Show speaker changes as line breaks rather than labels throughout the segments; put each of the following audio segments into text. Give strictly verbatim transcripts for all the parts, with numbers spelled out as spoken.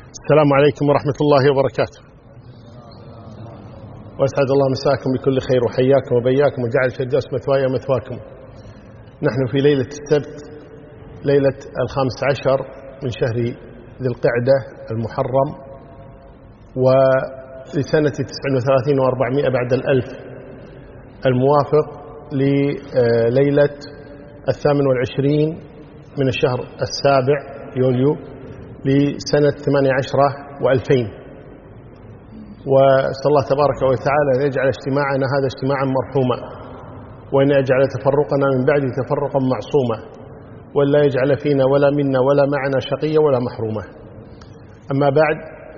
السلام عليكم ورحمة الله وبركاته، وأسعد الله مساكم بكل خير وحياكم وبياكم وجعل الفردوس مثواي ومثواكم. نحن في ليلة السبت، ليلة الخامس عشر من شهر ذي القعدة المحرم، ولسنة تسع وثلاثين وأربعمائة بعد الألف، الموافق لليلة الثامن والعشرين من الشهر السابع يوليو لسنة ثمانية عشرة وألفين. وأسأل الله تبارك وتعالى أن يجعل اجتماعنا هذا اجتماعا مرحوما، وأن يجعل تفرقنا من بعده تفرقا معصوما، ولا يجعل فينا ولا منا ولا معنا شقيا ولا محروما. أما بعد،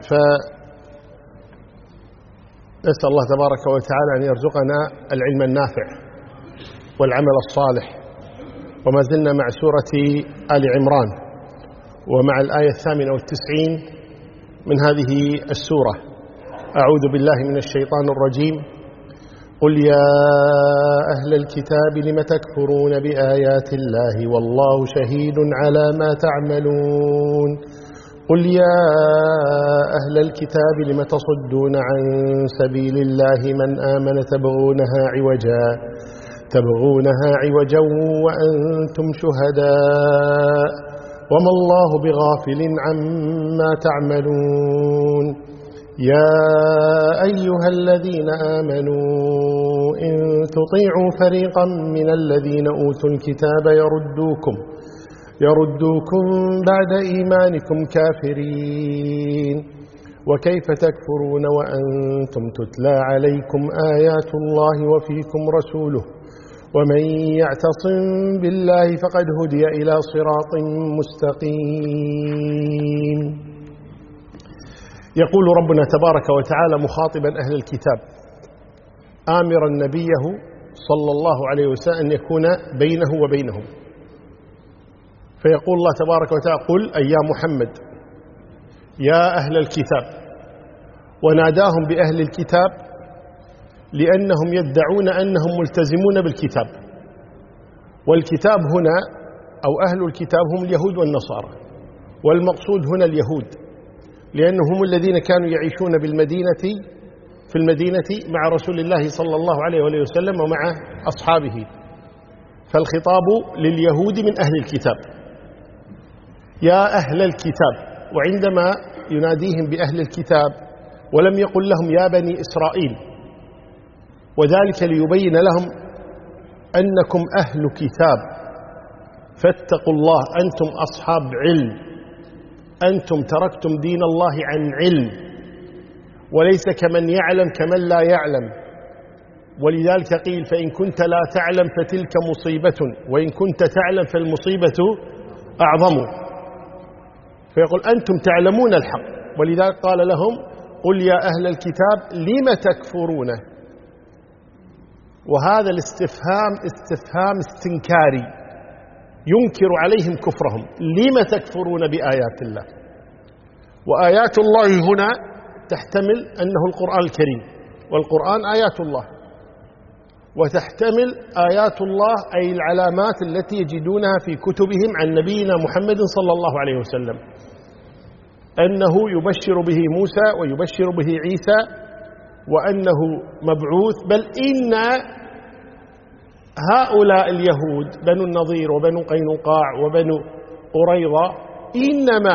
فنسأل الله تبارك وتعالى أن يرزقنا العلم النافع والعمل الصالح. وما زلنا مع سورة آل عمران، ومع الآية الثامنة والتسعين من هذه السورة. أعوذ بالله من الشيطان الرجيم. قل يا أهل الكتاب لم تكفرون بآيات الله والله شهيد على ما تعملون. قل يا أهل الكتاب لم تصدون عن سبيل الله من آمن تبغونها عوجا تبغونها عوجا وأنتم شهداء وما الله بغافل عما تعملون. يا أيها الذين آمنوا إن تطيعوا فريقا من الذين أوتوا الكتاب يردوكم يردوكم بعد إيمانكم كافرين. وكيف تكفرون وأنتم تتلى عليكم آيات الله وفيكم رسوله ومن يعتصم بالله فقد هدي إلى صراط مستقيم. يقول ربنا تبارك وتعالى مخاطبا أهل الكتاب، آمرا نبيه صلى الله عليه وسلم أن يكون بينه وبينهم. فيقول الله تبارك وتعالى: قل أي يا محمد يا أهل الكتاب. وناداهم بأهل الكتاب لأنهم يدعون أنهم ملتزمون بالكتاب، والكتاب هنا أو أهل الكتاب هم اليهود والنصارى، والمقصود هنا اليهود، لأنهم هم الذين كانوا يعيشون بالمدينة في المدينة مع رسول الله صلى الله عليه وسلم ومع أصحابه، فالخطاب لليهود من أهل الكتاب. يا أهل الكتاب، وعندما يناديهم بأهل الكتاب ولم يقل لهم يا بني إسرائيل، وذلك ليبين لهم أنكم أهل كتاب، فاتقوا الله، أنتم أصحاب علم، أنتم تركتم دين الله عن علم، وليس كمن يعلم كمن لا يعلم. ولذلك قيل: فإن كنت لا تعلم فتلك مصيبة، وإن كنت تعلم فالمصيبة أعظم. فيقول أنتم تعلمون الحق، ولذلك قال لهم: قل يا أهل الكتاب لم تكفرون. وهذا الاستفهام استفهام استنكاري ينكر عليهم كفرهم. لم تكفرون بآيات الله؟ وآيات الله هنا تحتمل أنه القرآن الكريم، والقرآن آيات الله، وتحتمل آيات الله أي العلامات التي يجدونها في كتبهم عن نبينا محمد صلى الله عليه وسلم، أنه يبشر به موسى ويبشر به عيسى وأنه مبعوث. بل إن هؤلاء اليهود بنو النضير وبنو قينقاع وبنو قريظة إنما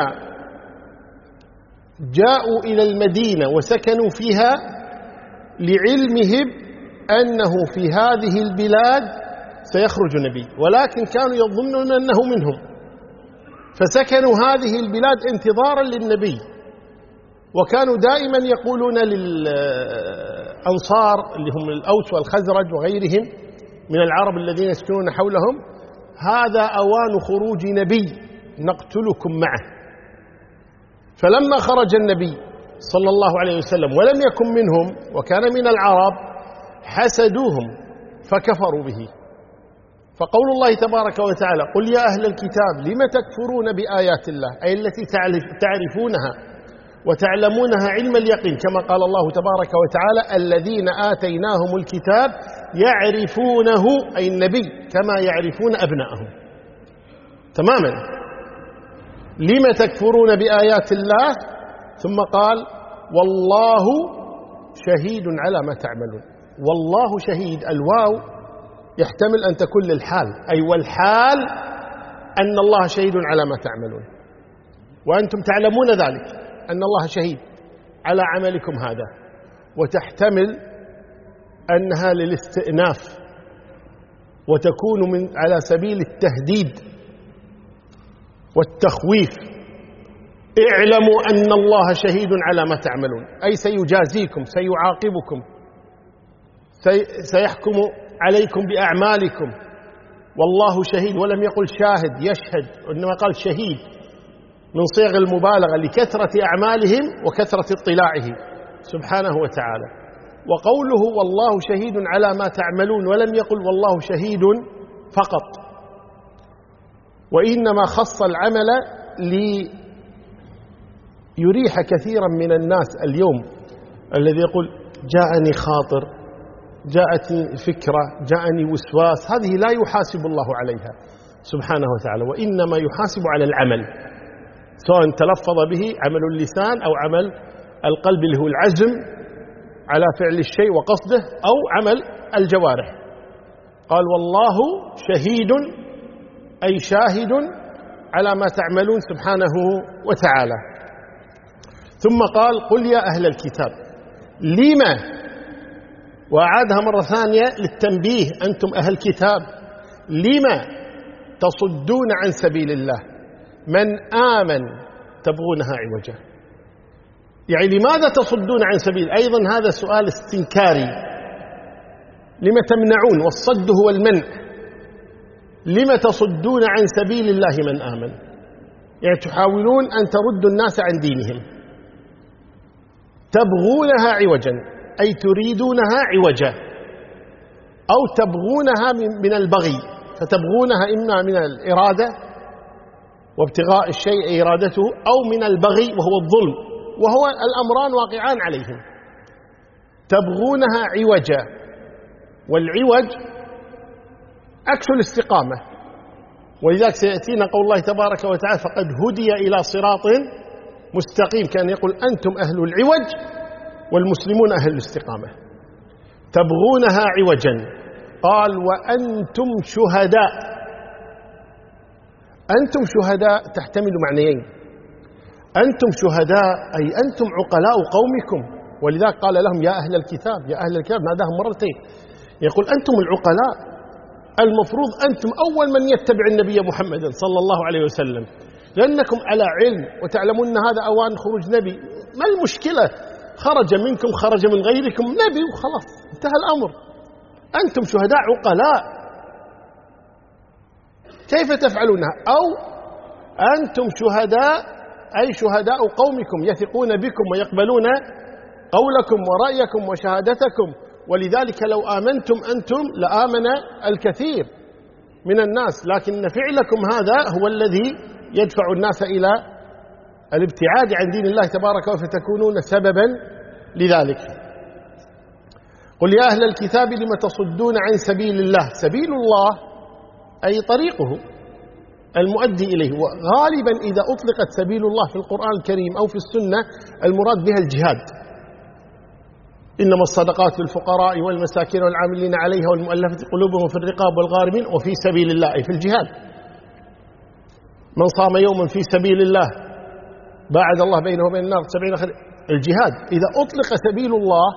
جاءوا إلى المدينة وسكنوا فيها لعلمهم أنه في هذه البلاد سيخرج نبي، ولكن كانوا يظنون أنه منهم، فسكنوا هذه البلاد انتظارا للنبي. وكانوا دائما يقولون للأنصار اللي هم الأوس والخزرج وغيرهم من العرب الذين يسكنون حولهم: هذا أوان خروج نبي نقتلكم معه. فلما خرج النبي صلى الله عليه وسلم ولم يكن منهم وكان من العرب، حسدوهم فكفروا به. فقول الله تبارك وتعالى: قل يا أهل الكتاب لم تكفرون بآيات الله، أي التي تعرفونها وتعلمونها علم اليقين، كما قال الله تبارك وتعالى: الذين آتيناهم الكتاب يعرفونه، أي النبي، كما يعرفون أبناءهم. تماما. لم تكفرون بآيات الله ثم قال والله شهيد على ما تعملون. والله شهيد، الواو يحتمل أن تكون للحال، أي والحال أن الله شهيد على ما تعملون، وأنتم تعلمون ذلك أن الله شهيد على عملكم هذا. وتحتمل أنها للاستئناف وتكون من على سبيل التهديد والتخويف. اعلموا أن الله شهيد على ما تعملون، أي سيجازيكم، سيعاقبكم، سيحكم عليكم بأعمالكم. والله شهيد، ولم يقل شاهد يشهد، وإنما قال شهيد من صيغ المبالغة لكثرة أعمالهم وكثرة اطلاعه سبحانه وتعالى. وقوله والله شهيد على ما تعملون ولم يقل والله شهيد فقط، وإنما خص العمل ليريح كثيرا من الناس اليوم الذي يقول جاءني خاطر، جاءتني فكرة، جاءني وسواس، هذه لا يحاسب الله عليها سبحانه وتعالى، وإنما يحاسب على العمل، سواء تلفظ به عمل اللسان أو عمل القلب اللي هو العزم على فعل الشيء وقصده، أو عمل الجوارح. قال والله شهيد أي شاهد على ما تعملون سبحانه وتعالى. ثم قال قل يا أهل الكتاب لما، وأعادها مرة ثانية للتنبيه، أنتم أهل الكتاب لما تصدون عن سبيل الله من آمن تبغونها عوجا. يعني لماذا تصدون عن سبيل؟ أيضا هذا سؤال استنكاري، لما تمنعون؟ والصد هو المنع. لما تصدون عن سبيل الله من آمن؟ يعني تحاولون أن تردوا الناس عن دينهم. تبغونها عوجا أي تريدونها عوجا، أو تبغونها من البغي، فتبغونها إما من الإرادة وابتغاء الشيء إرادته، أو من البغي وهو الظلم، وهو الأمران واقعان عليهم. تبغونها عوجا، والعوج عكس الاستقامة، ولذلك سيأتينا قول الله تبارك وتعالى فقد هدي إلى صراط مستقيم، كان يقول أنتم أهل العوج والمسلمون أهل الاستقامة. تبغونها عوجا، قال وأنتم شهداء. أنتم شهداء تحتمل معنيين، أنتم شهداء أي أنتم عقلاء قومكم، ولذلك قال لهم يا أهل الكتاب، يا أهل الكتاب ناداهم مرتين، يقول أنتم العقلاء، المفروض أنتم أول من يتبع النبي محمد صلى الله عليه وسلم، لأنكم على علم وتعلمون أن هذا أوان خروج نبي. ما المشكلة؟ خرج منكم خرج من غيركم نبي وخلاص انتهى الأمر. أنتم شهداء عقلاء، كيف تفعلونها؟ أو أنتم شهداء أي شهداء قومكم، يثقون بكم ويقبلون قولكم ورأيكم وشهادتكم، ولذلك لو آمنتم أنتم لآمن الكثير من الناس، لكن فعلكم هذا هو الذي يدفع الناس إلى الابتعاد عن دين الله تبارك وتعالى، فتكونون سببا لذلك. قل يا أهل الكتاب لم تصدون عن سبيل الله. سبيل الله أي طريقه المؤدي إليه، وغالبا إذا أطلقت سبيل الله في القرآن الكريم أو في السنة المراد بها الجهاد. إنما الصدقات للفقراء والمساكين والعاملين عليها والمؤلفة قلوبهم في الرقاب والغارمين وفي سبيل الله أي في الجهاد. من صام يوما في سبيل الله باعد الله بينه وبين النار سبعين خريفا. الجهاد إذا أطلق سبيل الله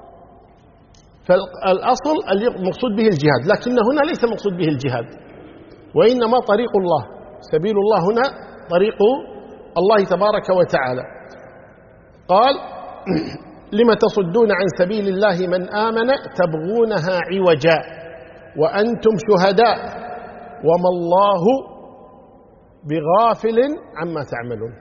فالأصل المقصود به الجهاد، لكن هنا ليس مقصود به الجهاد، وإنما طريق الله. سبيل الله هنا طريق الله تبارك وتعالى. قال لم تصدون عن سبيل الله من آمن تبغونها عوجا وأنتم شهداء وما الله بغافل عما تعملون.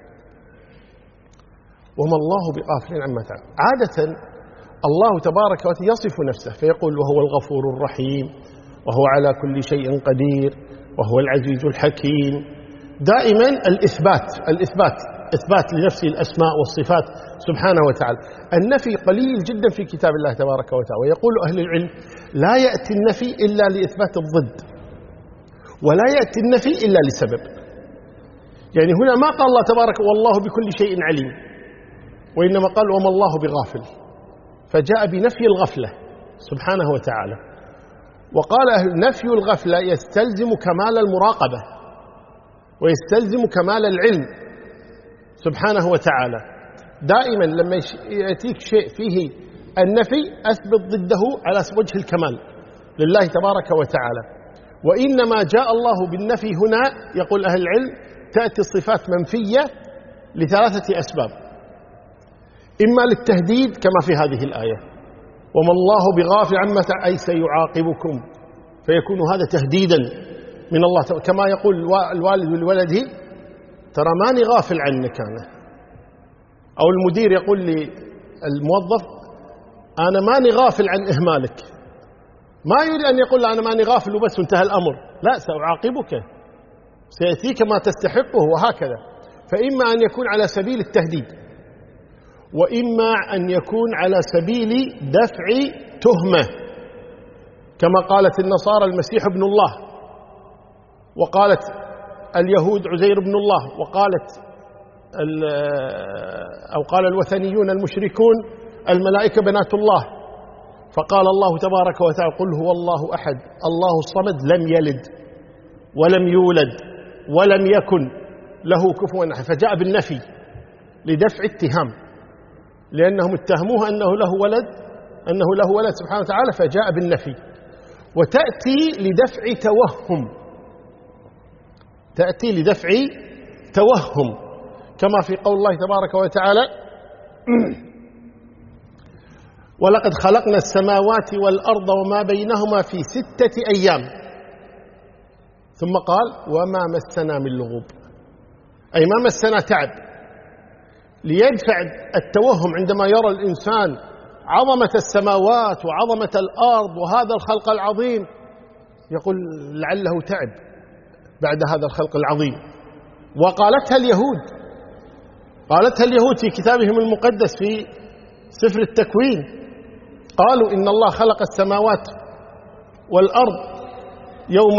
وما الله بغافل عما تعملون. عادة الله تبارك وتعالى يصف نفسه فيقول وهو الغفور الرحيم، وهو على كل شيء قدير، وهو العزيز الحكيم. دائما الإثبات الإثبات إثبات لنفسه الأسماء والصفات سبحانه وتعالى. النفي قليل جدا في كتاب الله تبارك وتعالى، ويقول أهل العلم لا يأتي النفي إلا لإثبات الضد، ولا يأتي النفي إلا لسبب. يعني هنا ما قال الله تبارك والله بكل شيء عليم، وإنما قال وما الله بغافل، فجاء بنفي الغفلة سبحانه وتعالى. وقال نفي الغفلة يستلزم كمال المراقبة ويستلزم كمال العلم سبحانه وتعالى. دائما لما يأتيك شيء فيه النفي أثبت ضده على وجه الكمال لله تبارك وتعالى. وإنما جاء الله بالنفي هنا يقول أهل العلم تأتي الصفات منفية لثلاثة أسباب: إما للتهديد كما في هذه الآية وما الله بغافل عما أي سيعاقبكم، فيكون هذا تهديدا من الله، كما يقول الوالد لولده ترى ماني غافل عنك أنا، أو المدير يقول للموظف أنا ماني غافل عن إهمالك، ما يريد أن يقول أنا ماني غافل وبس وانتهى الأمر، لا، سأعاقبك، سيأتيك ما تستحقه، وهكذا. فإما أن يكون على سبيل التهديد، وإما أن يكون على سبيل دفع تهمة، كما قالت النصارى المسيح ابن الله، وقالت اليهود عزير ابن الله، وقالت أو قال الوثنيون المشركون الملائكة بنات الله. فقال الله تبارك وتعالى قل هو الله أحد الله الصمد لم يلد ولم يولد ولم يكن له كفوا أحد، فجاء بالنفي لدفع اتهام، لأنهم اتهموه أنه له ولد أنه له ولد سبحانه وتعالى، فجاء بالنفي. وتأتي لدفع توهم، تأتي لدفع توهم كما في قول الله تبارك وتعالى ولقد خلقنا السماوات والأرض وما بينهما في ستة أيام، ثم قال وما مسنا من لغوب، أي ما مسنا تعب، ليدفع التوهم عندما يرى الإنسان عظمة السماوات وعظمة الأرض وهذا الخلق العظيم، يقول لعله تعب بعد هذا الخلق العظيم. وقالتها اليهود، قالتها اليهود في كتابهم المقدس في سفر التكوين، قالوا إن الله خلق السماوات والأرض يوم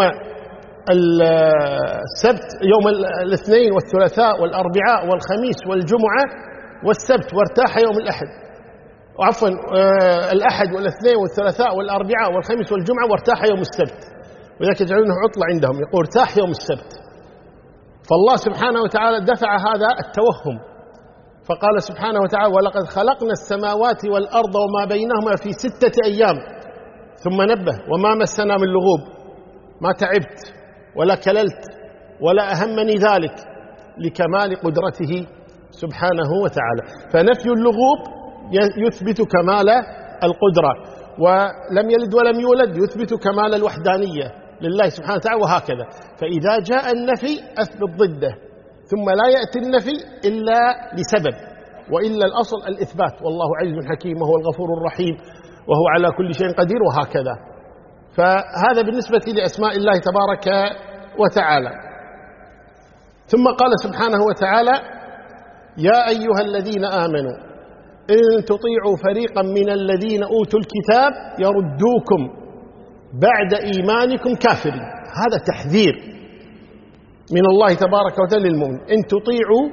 السبت، يوم الاثنين والثلاثاء والأربعاء والخميس والجمعة والسبت، وارتاح يوم الأحد، عفوا الأحد والاثنين والثلاثاء والأربعاء والخميس والجمعة، وارتاح يوم السبت، وذلك يجعلونه عطلة عندهم، يقول ارتاح يوم السبت. فالله سبحانه وتعالى دفع هذا التوهم، فقال سبحانه وتعالى ولقد خلقنا السماوات والأرض وما بينهما في ستة أيام، ثم نبه وما مسنا من لغوب، ما تعبت ولا كللت ولا أهمني ذلك، لكمال قدرته سبحانه وتعالى. فنفي اللغوب يثبت كمال القدرة، ولم يلد ولم يولد يثبت كمال الوحدانية لله سبحانه وتعالى، وهكذا. فإذا جاء النفي أثبت ضده، ثم لا يأتي النفي إلا لسبب، وإلا الأصل الإثبات، والله عزيز حكيم وهو الغفور الرحيم وهو على كل شيء قدير، وهكذا. فهذا بالنسبة لأسماء الله تبارك وتعالى. ثم قال سبحانه وتعالى يا أيها الذين آمنوا إن تطيعوا فريقا من الذين أوتوا الكتاب يردوكم بعد إيمانكم كافرين. هذا تحذير من الله تبارك وتعالى للمؤمن، إن تطيعوا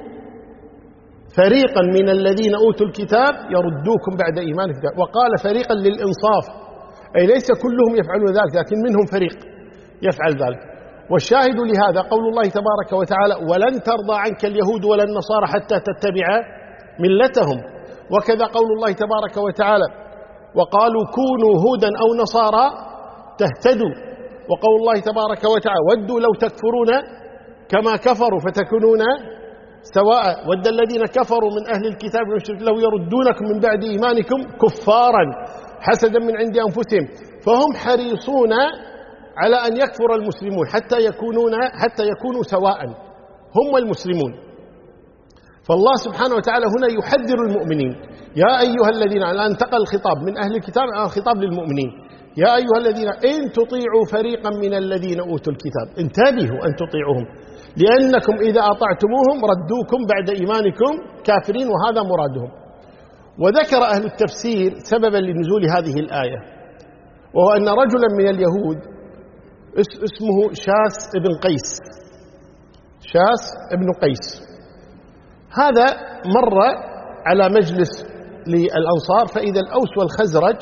فريقا من الذين أوتوا الكتاب يردوكم بعد إيمانكم كافرين. وقال فريقا للإنصاف، أي ليس كلهم يفعلون ذلك، لكن منهم فريق يفعل ذلك. والشاهد لهذا قول الله تبارك وتعالى ولن ترضى عنك اليهود ولا النصارى حتى تتبع ملتهم. وكذا قول الله تبارك وتعالى وقالوا كونوا هودا أو نصارى تهتدوا. وقول الله تبارك وتعالى ودوا لو تكفرون كما كفروا فتكونون سواء، ود الذين كفروا من أهل الكتاب لو يردونكم من بعد إيمانكم كفارا حسدا من عند أنفسهم، فهم حريصون على أن يكفر المسلمون حتى يكونون حتى يكونوا سواء هم المسلمون. فالله سبحانه وتعالى هنا يحذر المؤمنين يا أيها الذين، الآن انتقل الخطاب من أهل الكتاب إلى خطاب للمؤمنين، يا أيها الذين إن تطيعوا فريقا من الذين أوتوا الكتاب، انتبهوا أن تطيعوهم، لأنكم إذا أطعتموهم ردوكم بعد إيمانكم كافرين، وهذا مرادهم. وذكر أهل التفسير سببا لنزول هذه الآية، وهو أن رجلا من اليهود اسمه شاس ابن قيس، شاس ابن قيس، هذا مر على مجلس للأنصار، فإذا الأوس والخزرج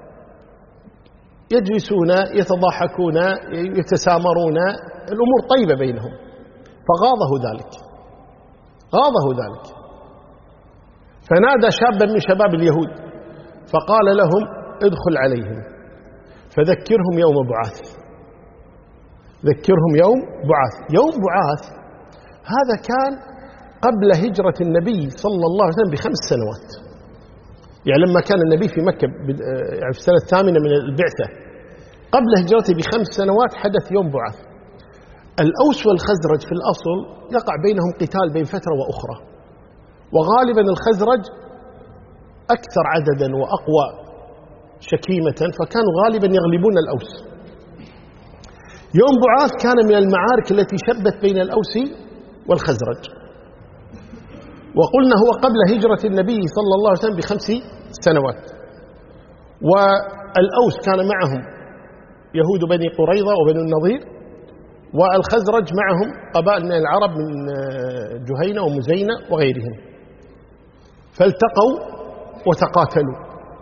يجلسون يتضاحكون يتسامرون، الأمور طيبة بينهم، فغاضه ذلك غاضه ذلك فنادى شابا من شباب اليهود فقال لهم ادخل عليهم فذكرهم يوم بعاث، ذكرهم يوم بعاث. يوم بعاث هذا كان قبل هجرة النبي صلى الله عليه وسلم بخمس سنوات، يعني لما كان النبي في مكة يعني في السنة الثامنة من البعثة، قبل هجرته بخمس سنوات حدث يوم بعاث. الأوس والخزرج في الأصل يقع بينهم قتال بين فترة وأخرى، وغالبا الخزرج أكثر عددا وأقوى شكيمة، فكانوا غالبا يغلبون الأوس. يوم بعاث كان من المعارك التي شبت بين الأوس والخزرج، وقلنا هو قبل هجرة النبي صلى الله عليه وسلم بخمس سنوات. والأوس كان معهم يهود بني قريظة وبني النضير، والخزرج معهم قبائل من العرب من جهينة ومزينة وغيرهم، فالتقوا وتقاتلوا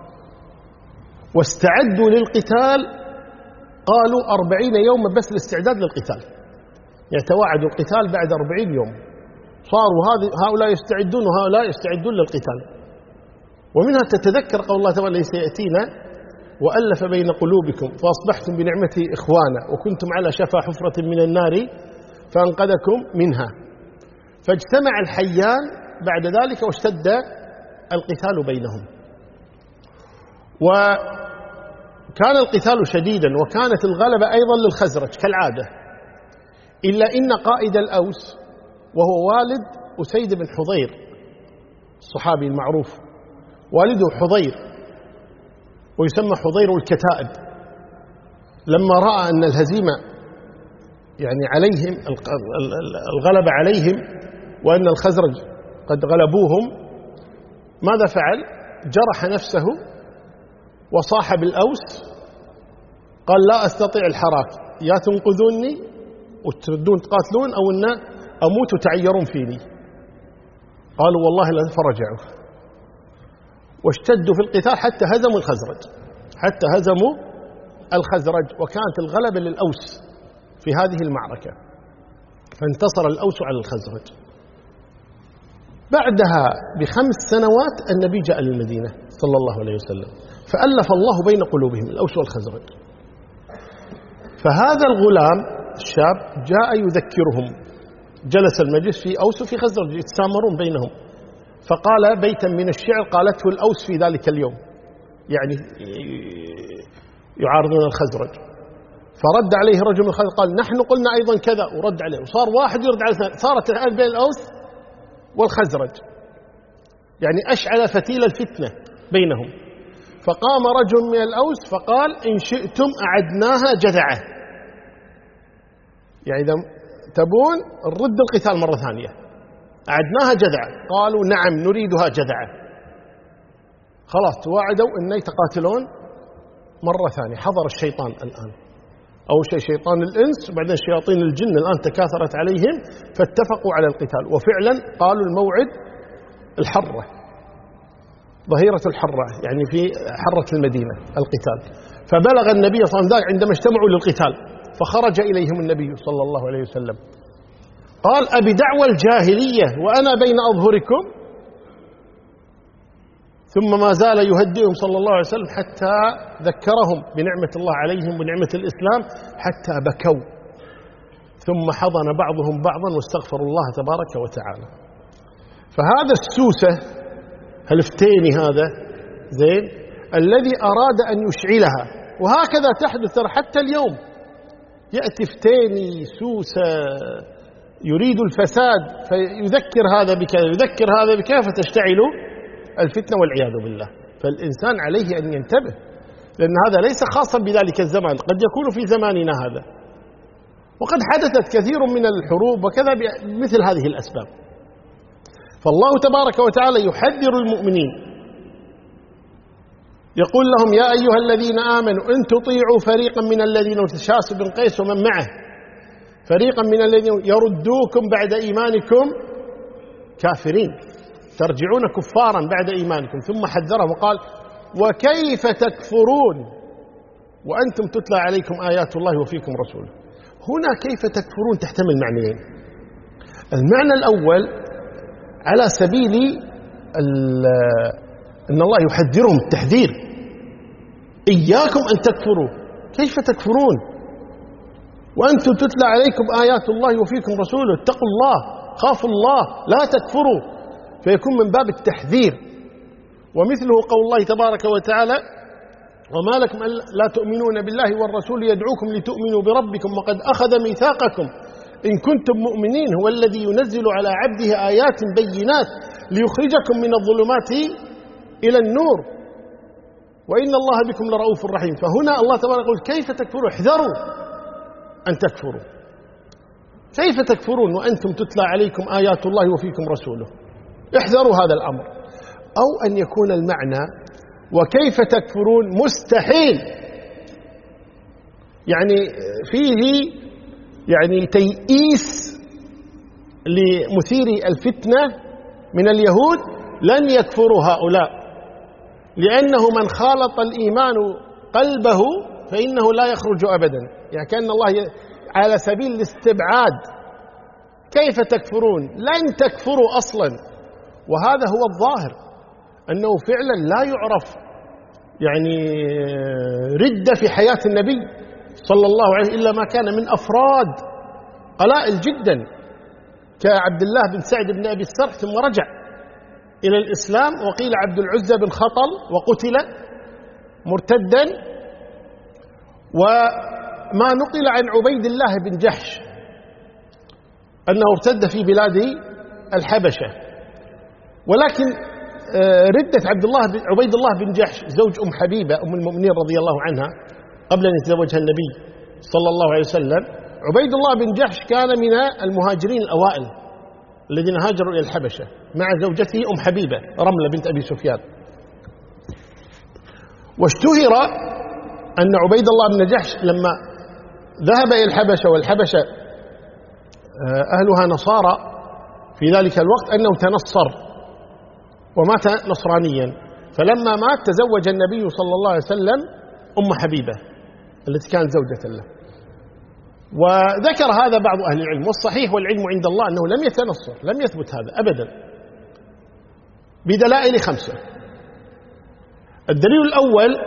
واستعدوا للقتال. قالوا أربعين يوما بس الاستعداد للقتال، يتواعدوا القتال بعد أربعين يوم، صاروا هؤلاء يستعدون وهؤلاء يستعدون للقتال. ومنها تتذكر قول الله تعالى سيأتينا وألف بين قلوبكم فأصبحتم بنعمته إخوانا وكنتم على شفا حفرة من النار فأنقذكم منها. فاجتمع الحيان بعد ذلك واشتد القتال بينهم، وكان القتال شديدا، وكانت الغلبة أيضا للخزرج كالعادة، إلا إن قائد الأوس وهو والد أسيد بن حضير الصحابي المعروف، والده حضير ويسمى حضير الكتائب، لما رأى أن الهزيمة يعني عليهم الغلبة عليهم وأن الخزرج قد غلبوهم، ماذا فعل؟ جرح نفسه وصاحب الأوس قال لا أستطيع الحراك، يا تنقذوني وتردون تقاتلون أو أن أموت وتعيرون فيني. قالوا والله لن، فرجعوا واشتدوا في القتال حتى هزموا الخزرج حتى هزموا الخزرج وكانت الغلبة للأوس في هذه المعركة، فانتصر الأوس على الخزرج. بعدها بخمس سنوات النبي جاء للمدينة صلى الله عليه وسلم، فألف الله بين قلوبهم الأوس والخزرج. فهذا الغلام الشاب جاء يذكرهم، جلس المجلس في أوس وفي خزرج يتسامرون بينهم، فقال بيتا من الشعر قالته الأوس في ذلك اليوم، يعني يعارضون الخزرج. فرد عليه رجل من الخزرج قال نحن قلنا أيضا كذا، ورد عليه، وصار واحد يرد على الثاني، صارت الآن بين الأوس والخزرج يعني أشعل فتيل الفتنة بينهم. فقام رجل من الأوس فقال إن شئتم أعدناها جذعة، يعني إذا تبون نرد القتال مرة ثانية، أعدناها جذعة. قالوا نعم نريدها جذعة. خلاص توعدوا أن يتقاتلون مرة ثانية. حضر الشيطان الآن، أول شيء شيطان الإنس وبعدين شياطين الجن الآن تكاثرت عليهم، فاتفقوا على القتال. وفعلا قالوا الموعد الحرة، ظهيرة الحرة، يعني في حرة المدينة القتال. فبلغ النبي صلى الله عليه وسلم عندما اجتمعوا للقتال، فخرج إليهم النبي صلى الله عليه وسلم قال أبي دعوى الجاهلية وأنا بين أظهركم، ثم ما زال يهدئهم صلى الله عليه وسلم حتى ذكرهم بنعمة الله عليهم ونعمة الإسلام حتى بكوا، ثم حضن بعضهم بعضا واستغفروا الله تبارك وتعالى. فهذا السوسة هالفتيني هذا زين الذي أراد أن يشعلها، وهكذا تحدث حتى اليوم، يأتي فتيني سوسة يريد الفساد فيذكر هذا بكذا يذكر هذا بكذا فتشتعل الفتنة والعياذ بالله. فالإنسان عليه أن ينتبه، لأن هذا ليس خاصا بذلك الزمان، قد يكون في زماننا هذا، وقد حدثت كثير من الحروب وكذا بمثل هذه الأسباب. فالله تبارك وتعالى يحذر المؤمنين، يقول لهم يا أيها الذين آمنوا إن تطيعوا فريقا من الذين شاس بن قيس ومن معه فريقا من الذين يردوكم بعد إيمانكم كافرين. ترجعون كفارا بعد إيمانكم، ثم حذرهم وقال وكيف تكفرون وأنتم تتلى عليكم آيات الله وفيكم رسوله. هنا كيف تكفرون تحتمل معنيين. المعنى الأول على سبيل أن الله يحذرهم التحذير، إياكم أن تكفروا، كيف تكفرون وأنتم تتلى عليكم آيات الله وفيكم رسوله، اتقوا الله، خافوا الله، لا تكفروا، فيكون من باب التحذير. ومثله قول الله تبارك وتعالى وما لكم لا تؤمنون بالله والرسول يدعوكم لتؤمنوا بربكم وقد أخذ ميثاقكم إن كنتم مؤمنين هو الذي ينزل على عبده آيات بينات ليخرجكم من الظلمات إلى النور وإن الله بكم لرؤوف رحيم. فهنا الله تبارك يقول كيف تكفروا، احذروا أن تكفروا، كيف تكفرون وأنتم تتلى عليكم آيات الله وفيكم رسوله، احذروا هذا الأمر. أو أن يكون المعنى وكيف تكفرون مستحيل، يعني فيه يعني تيئيس لمثيري الفتنة من اليهود، لن يكفروا هؤلاء لأنه من خالط الإيمان قلبه فإنه لا يخرج أبدا، يعني كأن الله على سبيل الاستبعاد كيف تكفرون، لن تكفروا أصلا. وهذا هو الظاهر أنه فعلا لا يعرف يعني ردة في حياة النبي صلى الله عليه وسلم إلا ما كان من أفراد قلائل جدا كعبد الله بن سعد بن أبي السرح ثم رجع إلى الإسلام، وقيل عبد العزى بن خطل وقتل مرتدا. وما نقل عن عبيد الله بن جحش أنه ارتد في بلاد الحبشة. ولكن ردة عبد الله عبيد الله بن جحش زوج أم حبيبة أم المؤمنين رضي الله عنها قبل أن يتزوجها النبي صلى الله عليه وسلم، عبيد الله بن جحش كان من المهاجرين الأوائل الذين هاجروا إلى الحبشة مع زوجته أم حبيبة رملة بنت أبي سفيان. واشتهر أن عبيد الله بن جحش لما ذهب إلى الحبشة والحبشة أهلها نصارى في ذلك الوقت أنه تنصر ومات نصرانيا، فلما مات تزوج النبي صلى الله عليه وسلم أم حبيبة التي كانت زوجة له. وذكر هذا بعض أهل العلم، والصحيح والعلم عند الله أنه لم يتنصر، لم يثبت هذا أبدا بدلائل خمسة. الدليل الأول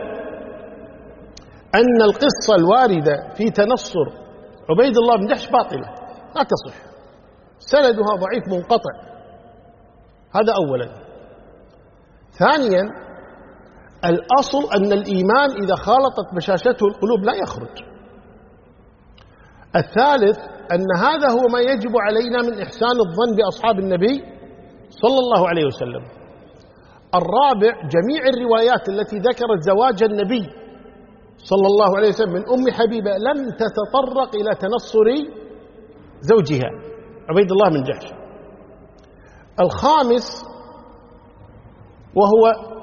أن القصة الواردة في تنصر عبيد الله بن جحش باطلة لا تصح، سندها ضعيف منقطع، هذا أولا. ثانيا الأصل أن الإيمان إذا خالطت بشاشته القلوب لا يخرج. الثالث أن هذا هو ما يجب علينا من إحسان الظن بأصحاب النبي صلى الله عليه وسلم. الرابع جميع الروايات التي ذكرت زواج النبي صلى الله عليه وسلم من أم حبيبة لم تتطرق إلى تنصر زوجها عبيد الله بن جحش. الخامس وهو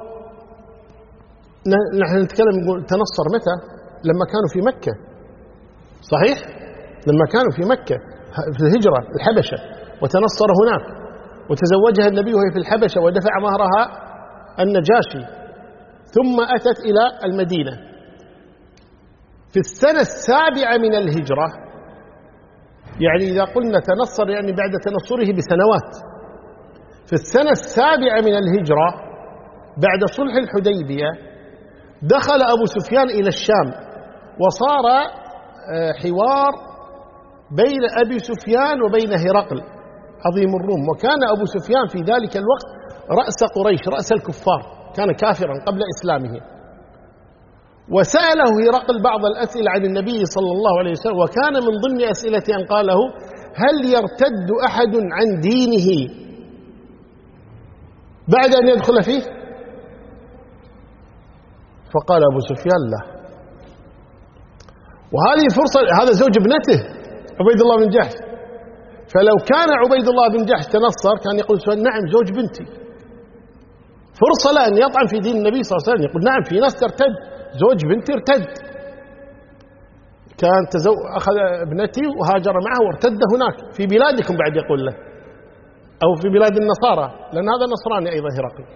نحن نتكلم نقول تنصر متى؟ لما كانوا في مكة، صحيح؟ لما كانوا في مكة في الهجرة الحبشة وتنصر هناك وتزوجها النبي وهي في الحبشة ودفع مهرها النجاشي، ثم أتت إلى المدينة في السنة السابعة من الهجرة. يعني إذا قلنا تنصر يعني بعد تنصره بسنوات. في السنة السابعة من الهجرة بعد صلح الحديبية دخل أبو سفيان إلى الشام، وصار حوار بين أبي سفيان وبين هرقل عظيم الروم، وكان أبو سفيان في ذلك الوقت رأس قريش، رأس الكفار، كان كافرا قبل إسلامه. وسأله هرقل بعض الأسئلة عن النبي صلى الله عليه وسلم، وكان من ضمن أسئلة أن قاله هل يرتد أحد عن دينه بعد أن يدخل فيه؟ فقال أبو سفيان لا. وهذه فرصة، هذا زوج ابنته عبيد الله بن جحش، فلو كان عبيد الله بن جحش تنصر كان يقول نعم زوج بنتي، فرصة له أن يطعن في دين النبي صلى الله عليه وسلم، يقول نعم في ناس ترتد، زوج بنتي ارتد، كان تزو... أخذ ابنتي وهاجر معه وارتد هناك في بلادكم بعد، يقول له أو في بلاد النصارى، لأن هذا نصراني أيضا هرقل،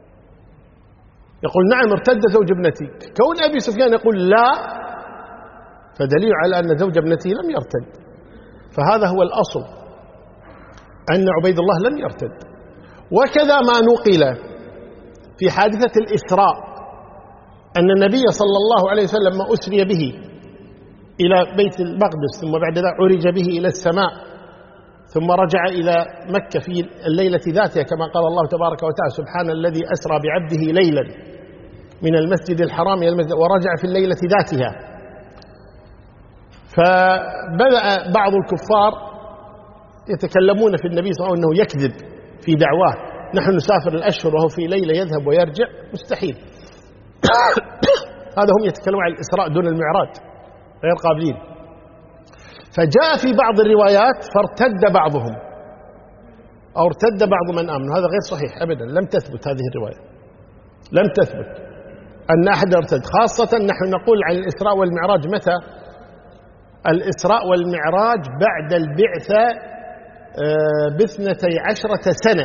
يقول نعم ارتد زوج ابنتي. كون أبي سفيان يقول لا فدليل على أن زوج ابنته لم يرتد. فهذا هو الأصل، أن عبيد الله لم يرتد. وكذا ما نقل في حادثة الإسراء أن النبي صلى الله عليه وسلم ما أسري به إلى بيت المقدس ثم بعد ذلك عرج به إلى السماء ثم رجع إلى مكة في الليلة ذاتها، كما قال الله تبارك وتعالى سبحان الذي أسرى بعبده ليلا من المسجد الحرام إلى المسجد ورجع في الليلة ذاتها. فبدأ بعض الكفار يتكلمون في النبي صلى الله عليه وسلم أنه يكذب في دعواه، نحن نسافر الأشهر وهو في ليلة يذهب ويرجع، مستحيل. هذا هم يتكلمون عن الإسراء دون المعراج، غير قابلين. فجاء في بعض الروايات فارتد بعضهم أو ارتد بعض من آمن، هذا غير صحيح أبدا، لم تثبت هذه الرواية، لم تثبت أن أحد ارتد. خاصة نحن نقول عن الإسراء والمعراج متى؟ الإسراء والمعراج بعد البعثة باثنتي عشرة سنة.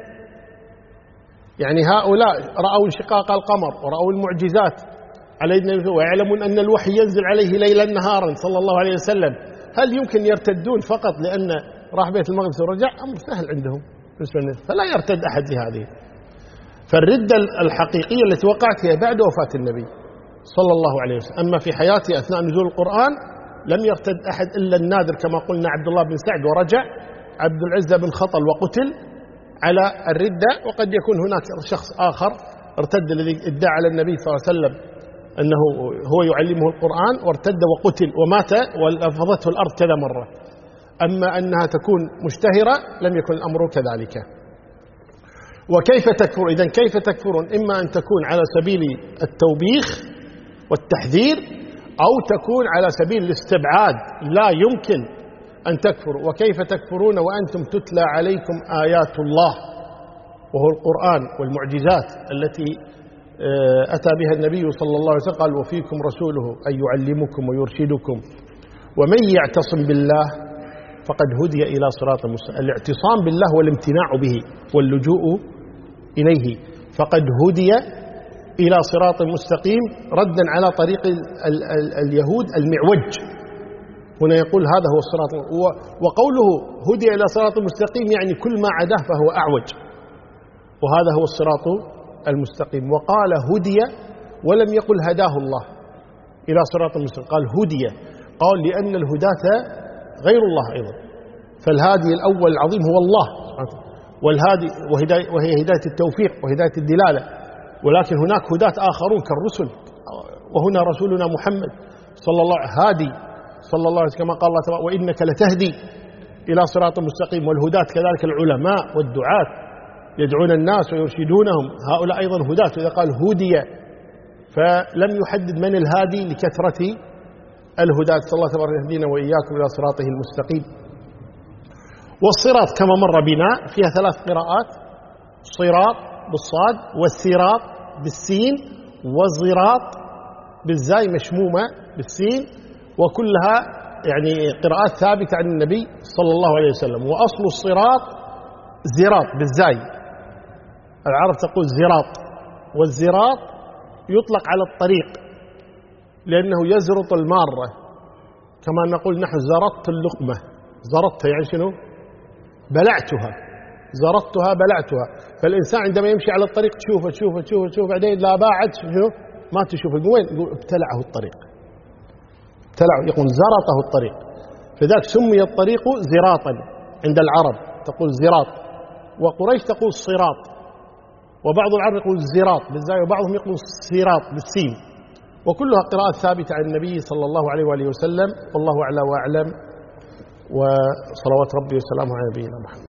يعني هؤلاء رأوا انشقاق القمر ورأوا المعجزات على يد النبي ويعلمون أن الوحي ينزل عليه ليلا نهارا صلى الله عليه وسلم، هل يمكن يرتدون فقط لأن راح بيت المقدس ورجع؟ أمر سهل عندهم، فلا يرتد أحد لهذه. فالردة الحقيقية التي وقعت هي بعد وفاة النبي صلى الله عليه وسلم. أما في حياته أثناء نزول القرآن لم يرتد أحد إلا النادر، كما قلنا عبد الله بن سعد ورجع، عبد العزة بن خطل وقتل على الردة، وقد يكون هناك شخص آخر ارتد الذي ادعى على النبي صلى الله عليه وسلم أنه هو يعلمه القرآن وارتد وقتل ومات ولفظته الأرض كذا مرة. أما أنها تكون مشتهرة لم يكن الأمر كذلك. وكيف تكفر؟ إذن كيف تكفرون؟ إما أن تكون على سبيل التوبيخ والتحذير أو تكون على سبيل الاستبعاد، لا يمكن أن تكفروا. وكيف تكفرون وأنتم تتلى عليكم آيات الله وهو القرآن والمعجزات التي أتى بها النبي صلى الله عليه وسلم، قال وفيكم رسوله أن يعلمكم ويرشدكم ومن يعتصم بالله فقد هدي إلى صراط مستقيم. الاعتصام بالله والامتناع به واللجوء إليه، فقد هدي إلى صراط مستقيم، ردا على طريق ال ال ال اليهود المعوج. هنا يقول هذا هو الصراط، وقوله هدي إلى صراط مستقيم يعني كل ما عداه فهو أعوج، وهذا هو الصراط المستقيم. وقال هدي ولم يقل هداه الله إلى صراط المستقيم، قال هدي، قال لأن الهداة غير الله أيضا، فالهادي الأول العظيم هو الله، والهادي وهي هداية التوفيق وهداية الدلالة، ولكن هناك هداة آخرون كالرسل، وهنا رسولنا محمد صلى الله عليه وسلم هادي صلى الله عليه وسلم، كما قال الله تعالى وإنك لتهدي إلى صراط مستقيم. والهداة كذلك العلماء والدعاة يدعون الناس ويرشدونهم، هؤلاء أيضا هداة. إذا قال هدي فلم يحدد من الهادي لكثرة الهداة. صلى الله عليه يهدينا وإياكم إلى صراطه المستقيم. والصراط كما مر بنا فيها ثلاث قراءات، صراط بالصاد والصراط بالسين والزراط بالزاي مشمومة بالسين، وكلها يعني قراءات ثابتة عن النبي صلى الله عليه وسلم. وأصل الصراط زراط بالزاي، العرب تقول زراط، والزراط يطلق على الطريق لأنه يزرط المارة، كما نقول نحن زرطت اللقمة، زرطتها يعني شنو؟ بلعتها، زرطتها بلعتها. فالإنسان عندما يمشي على الطريق تشوفه تشوفه تشوفه تشوفه بعدين لا باعد شنو؟ ما تشوفه، وين؟ يقول ابتلعه الطريق، ابتلعه، يقول زرطه الطريق، فذاك سمي الطريق زراطا عند العرب، تقول زراط، وقريش تقول صراط، وبعض العرب يقول الزراط بالزاي، وبعضهم يقول الصراط بالسين، وكلها قراءات ثابتة عن النبي صلى الله عليه وآله وسلم. والله أعلى وأعلم، وصلوات ربي وسلامه على نبينا محمد.